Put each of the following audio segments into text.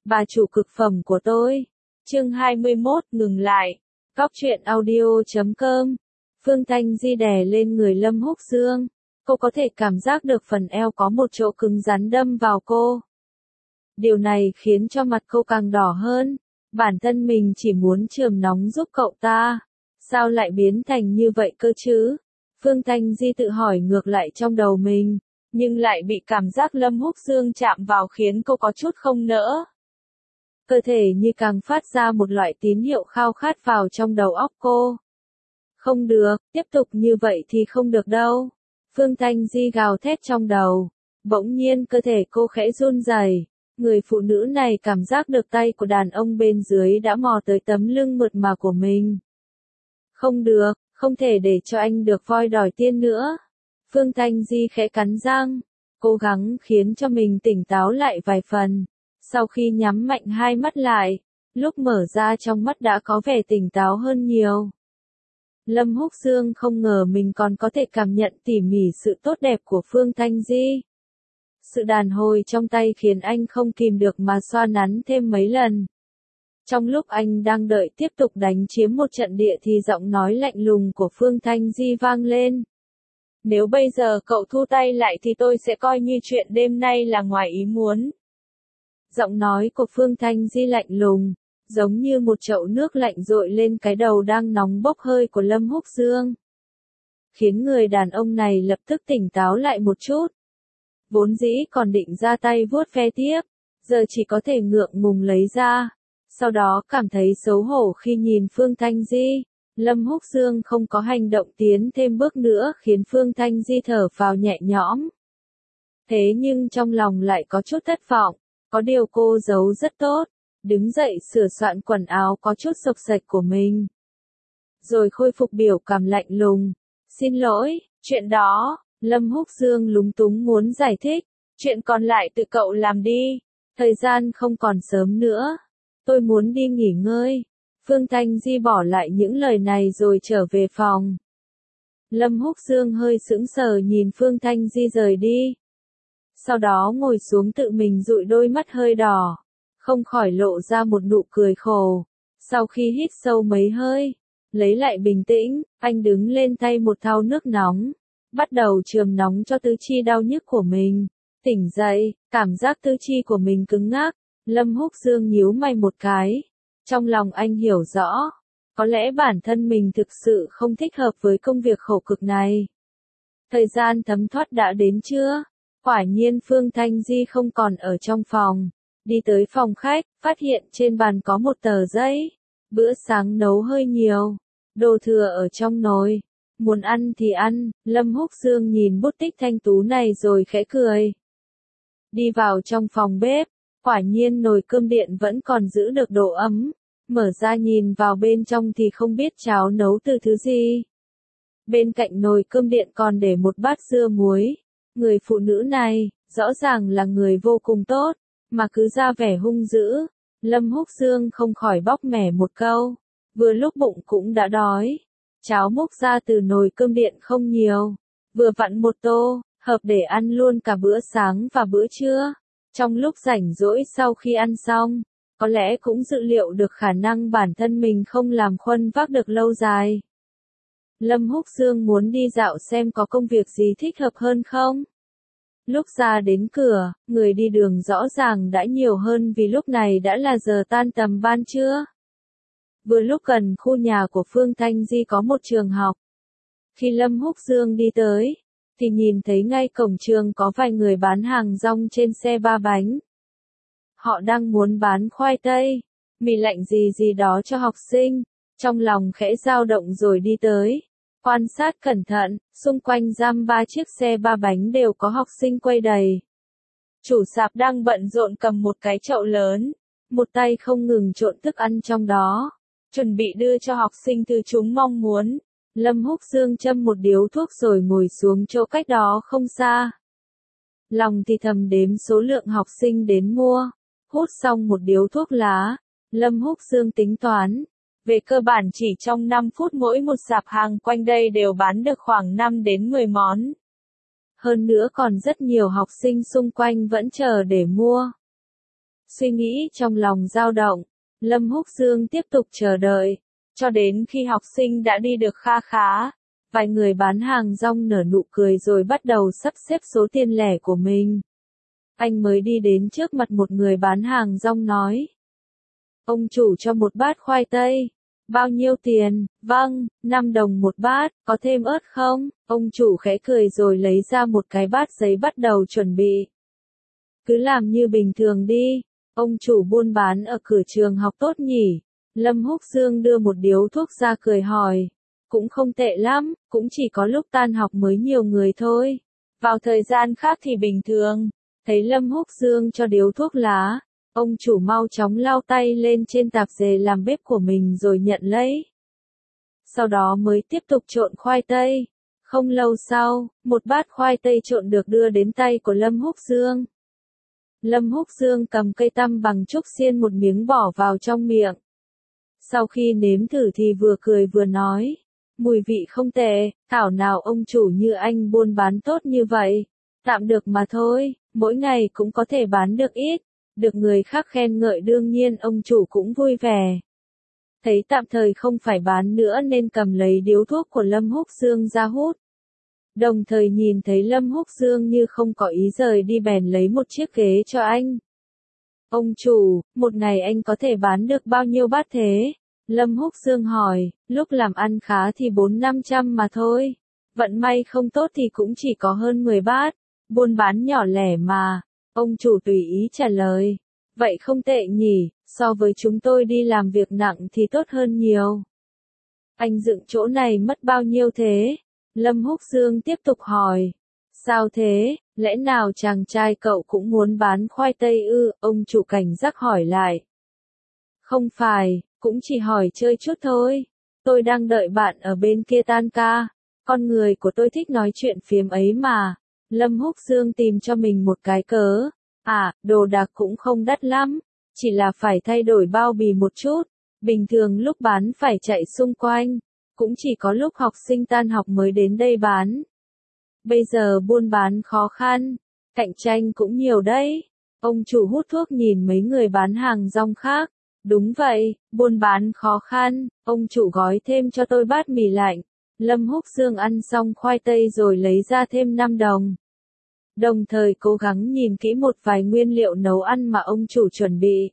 bà chủ cực phẩm của tôi. Chương 21 ngừng lại. Góc truyện audio.com. Phương Thanh Di đè lên người Lâm Húc Dương. Cô có thể cảm giác được phần eo có một chỗ cứng rắn đâm vào cô. Điều này khiến cho mặt cô càng đỏ hơn. Bản thân mình chỉ muốn chườm nóng giúp cậu ta. Sao lại biến thành như vậy cơ chứ? Phương Thanh Di tự hỏi ngược lại trong đầu mình, nhưng lại bị cảm giác Lâm Húc Dương chạm vào khiến cô có chút không nỡ. Cơ thể như càng phát ra một loại tín hiệu khao khát vào trong đầu óc cô. Không được, tiếp tục như vậy thì không được đâu. Phương Thanh Di gào thét trong đầu. Bỗng nhiên cơ thể cô khẽ run rẩy. Người phụ nữ này cảm giác được tay của đàn ông bên dưới đã mò tới tấm lưng mượt mà của mình. Không được, không thể để cho anh được voi đòi tiên nữa. Phương Thanh Di khẽ cắn răng, cố gắng khiến cho mình tỉnh táo lại vài phần. Sau khi nhắm mạnh hai mắt lại, lúc mở ra trong mắt đã có vẻ tỉnh táo hơn nhiều. Lâm Húc Dương không ngờ mình còn có thể cảm nhận tỉ mỉ sự tốt đẹp của Phương Thanh Di. Sự đàn hồi trong tay khiến anh không kìm được mà xoa nắn thêm mấy lần. Trong lúc anh đang đợi tiếp tục đánh chiếm một trận địa thì giọng nói lạnh lùng của Phương Thanh Di vang lên. Nếu bây giờ cậu thu tay lại thì tôi sẽ coi như chuyện đêm nay là ngoài ý muốn. Giọng nói của Phương Thanh Di lạnh lùng, giống như một chậu nước lạnh dội lên cái đầu đang nóng bốc hơi của Lâm Húc Dương. Khiến người đàn ông này lập tức tỉnh táo lại một chút. Vốn dĩ còn định ra tay vuốt ve tiếp, giờ chỉ có thể ngượng ngùng lấy ra. Sau đó cảm thấy xấu hổ khi nhìn Phương Thanh Di. Lâm Húc Dương không có hành động tiến thêm bước nữa khiến Phương Thanh Di thở phào nhẹ nhõm. Thế nhưng trong lòng lại có chút thất vọng, có điều cô giấu rất tốt, đứng dậy sửa soạn quần áo có chút xộc xệch của mình. Rồi khôi phục biểu cảm lạnh lùng. Xin lỗi, chuyện đó, Lâm Húc Dương lúng túng muốn giải thích, chuyện còn lại tự cậu làm đi, thời gian không còn sớm nữa. Tôi muốn đi nghỉ ngơi. Phương Thanh Di bỏ lại những lời này rồi trở về phòng. Lâm Húc Dương hơi sững sờ nhìn Phương Thanh Di rời đi. Sau đó ngồi xuống tự mình dụi đôi mắt hơi đỏ. Không khỏi lộ ra một nụ cười khổ. Sau khi hít sâu mấy hơi, lấy lại bình tĩnh, anh đứng lên thay một thau nước nóng. Bắt đầu chườm nóng cho tứ chi đau nhức của mình. Tỉnh dậy, cảm giác tứ chi của mình cứng ngắc. Lâm Húc Dương nhíu mày một cái. Trong lòng anh hiểu rõ, có lẽ bản thân mình thực sự không thích hợp với công việc khổ cực này. Thời gian thấm thoát đã đến chưa? Quả nhiên Phương Thanh Di không còn ở trong phòng. Đi tới phòng khách, phát hiện trên bàn có một tờ giấy. Bữa sáng nấu hơi nhiều. Đồ thừa ở trong nồi. Muốn ăn thì ăn. Lâm Húc Dương nhìn bút tích thanh tú này rồi khẽ cười. Đi vào trong phòng bếp. Quả nhiên nồi cơm điện vẫn còn giữ được độ ấm. Mở ra nhìn vào bên trong thì không biết cháo nấu từ thứ gì. Bên cạnh nồi cơm điện còn để một bát dưa muối. Người phụ nữ này, rõ ràng là người vô cùng tốt, mà cứ ra vẻ hung dữ. Lâm Húc Dương không khỏi bóc mẻ một câu. Vừa lúc bụng cũng đã đói. Cháo múc ra từ nồi cơm điện không nhiều. Vừa vặn một tô, hợp để ăn luôn cả bữa sáng và bữa trưa. Trong lúc rảnh rỗi sau khi ăn xong, có lẽ cũng dự liệu được khả năng bản thân mình không làm khuân vác được lâu dài. Lâm Húc Dương muốn đi dạo xem có công việc gì thích hợp hơn không. Lúc ra đến cửa, người đi đường rõ ràng đã nhiều hơn vì lúc này đã là giờ tan tầm ban trưa. Vừa lúc gần khu nhà của Phương Thanh Di có một trường học. Khi Lâm Húc Dương đi tới, thì nhìn thấy ngay cổng trường có vài người bán hàng rong trên xe ba bánh. Họ đang muốn bán khoai tây, mì lạnh gì gì đó cho học sinh. Trong lòng khẽ dao động rồi đi tới. Quan sát cẩn thận, xung quanh giam ba chiếc xe ba bánh đều có học sinh quay đầy. Chủ sạp đang bận rộn cầm một cái chậu lớn, một tay không ngừng trộn thức ăn trong đó, chuẩn bị đưa cho học sinh thứ chúng mong muốn. Lâm Húc Dương châm một điếu thuốc rồi ngồi xuống chỗ cách đó không xa. Lòng thì thầm đếm số lượng học sinh đến mua. Hút xong một điếu thuốc lá, Lâm Húc Dương tính toán. Về cơ bản chỉ trong 5 phút mỗi một sạp hàng quanh đây đều bán được khoảng 5 đến 10 món. Hơn nữa còn rất nhiều học sinh xung quanh vẫn chờ để mua. Suy nghĩ trong lòng dao động, Lâm Húc Dương tiếp tục chờ đợi, cho đến khi học sinh đã đi được kha khá. Vài người bán hàng rong nở nụ cười rồi bắt đầu sắp xếp số tiền lẻ của mình. Anh mới đi đến trước mặt một người bán hàng rong nói. Ông chủ cho một bát khoai tây. Bao nhiêu tiền? Vâng, 5 đồng một bát, có thêm ớt không? Ông chủ khẽ cười rồi lấy ra một cái bát giấy bắt đầu chuẩn bị. Cứ làm như bình thường đi. Ông chủ buôn bán ở cửa trường học tốt nhỉ? Lâm Húc Dương đưa một điếu thuốc ra cười hỏi. Cũng không tệ lắm, cũng chỉ có lúc tan học mới nhiều người thôi. Vào thời gian khác thì bình thường. Thấy Lâm Húc Dương cho điếu thuốc lá, ông chủ mau chóng lau tay lên trên tạp dề làm bếp của mình rồi nhận lấy. Sau đó mới tiếp tục trộn khoai tây. Không lâu sau, một bát khoai tây trộn được đưa đến tay của Lâm Húc Dương. Lâm Húc Dương cầm cây tăm bằng trúc xiên một miếng bỏ vào trong miệng. Sau khi nếm thử thì vừa cười vừa nói. Mùi vị không tệ, thảo nào ông chủ như anh buôn bán tốt như vậy. Tạm được mà thôi, mỗi ngày cũng có thể bán được ít. Được người khác khen ngợi đương nhiên ông chủ cũng vui vẻ. Thấy tạm thời không phải bán nữa nên cầm lấy điếu thuốc của Lâm Húc Dương ra hút. Đồng thời nhìn thấy Lâm Húc Dương như không có ý rời đi bèn lấy một chiếc ghế cho anh. Ông chủ, một ngày anh có thể bán được bao nhiêu bát thế? Lâm Húc Dương hỏi, lúc làm ăn khá thì 400-500 mà thôi. Vận may không tốt thì cũng chỉ có hơn 10 bát. Buôn bán nhỏ lẻ mà. Ông chủ tùy ý trả lời. Vậy không tệ nhỉ, so với chúng tôi đi làm việc nặng thì tốt hơn nhiều. Anh dựng chỗ này mất bao nhiêu thế? Lâm Húc Dương tiếp tục hỏi. Sao thế, lẽ nào chàng trai cậu cũng muốn bán khoai tây ư? Ông chủ cảnh giác hỏi lại. Không phải, cũng chỉ hỏi chơi chút thôi. Tôi đang đợi bạn ở bên kia tan ca. Con người của tôi thích nói chuyện phiếm ấy mà. Lâm Húc Dương tìm cho mình một cái cớ. À, đồ đạc cũng không đắt lắm. Chỉ là phải thay đổi bao bì một chút. Bình thường lúc bán phải chạy xung quanh. Cũng chỉ có lúc học sinh tan học mới đến đây bán. Bây giờ buôn bán khó khăn. Cạnh tranh cũng nhiều đấy. Ông chủ hút thuốc nhìn mấy người bán hàng rong khác. Đúng vậy, buôn bán khó khăn. Ông chủ gói thêm cho tôi bát mì lạnh. Lâm Húc Dương ăn xong khoai tây rồi lấy ra thêm 5 đồng. Đồng thời cố gắng nhìn kỹ một vài nguyên liệu nấu ăn mà ông chủ chuẩn bị.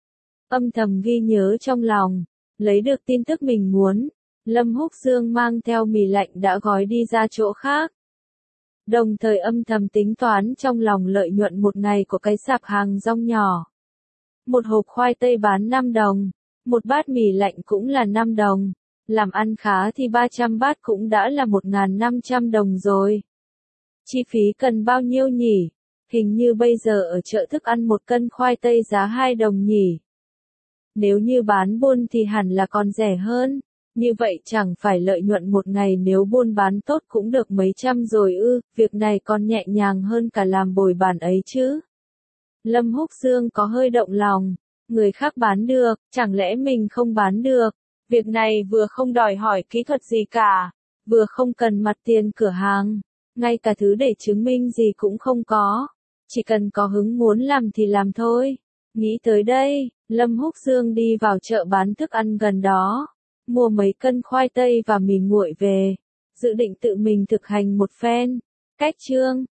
Âm thầm ghi nhớ trong lòng, lấy được tin tức mình muốn, Lâm Húc Dương mang theo mì lạnh đã gói đi ra chỗ khác. Đồng thời âm thầm tính toán trong lòng lợi nhuận một ngày của cái sạp hàng rong nhỏ. Một hộp khoai tây bán 5 đồng, một bát mì lạnh cũng là 5 đồng, làm ăn khá thì 300 bát cũng đã là 1.500 đồng rồi. Chi phí cần bao nhiêu nhỉ? Hình như bây giờ ở chợ thức ăn một cân khoai tây giá 2 đồng nhỉ? Nếu như bán buôn thì hẳn là còn rẻ hơn. Như vậy chẳng phải lợi nhuận một ngày nếu buôn bán tốt cũng được mấy trăm rồi ư, việc này còn nhẹ nhàng hơn cả làm bồi bàn ấy chứ. Lâm Húc Dương có hơi động lòng, người khác bán được, chẳng lẽ mình không bán được? Việc này vừa không đòi hỏi kỹ thuật gì cả, vừa không cần mặt tiền cửa hàng, ngay cả thứ để chứng minh gì cũng không có, chỉ cần có hứng muốn làm thì làm thôi. Nghĩ tới đây, Lâm Húc Dương đi vào chợ bán thức ăn gần đó, mua mấy cân khoai tây và mì nguội về, dự định tự mình thực hành một phen. Cách chương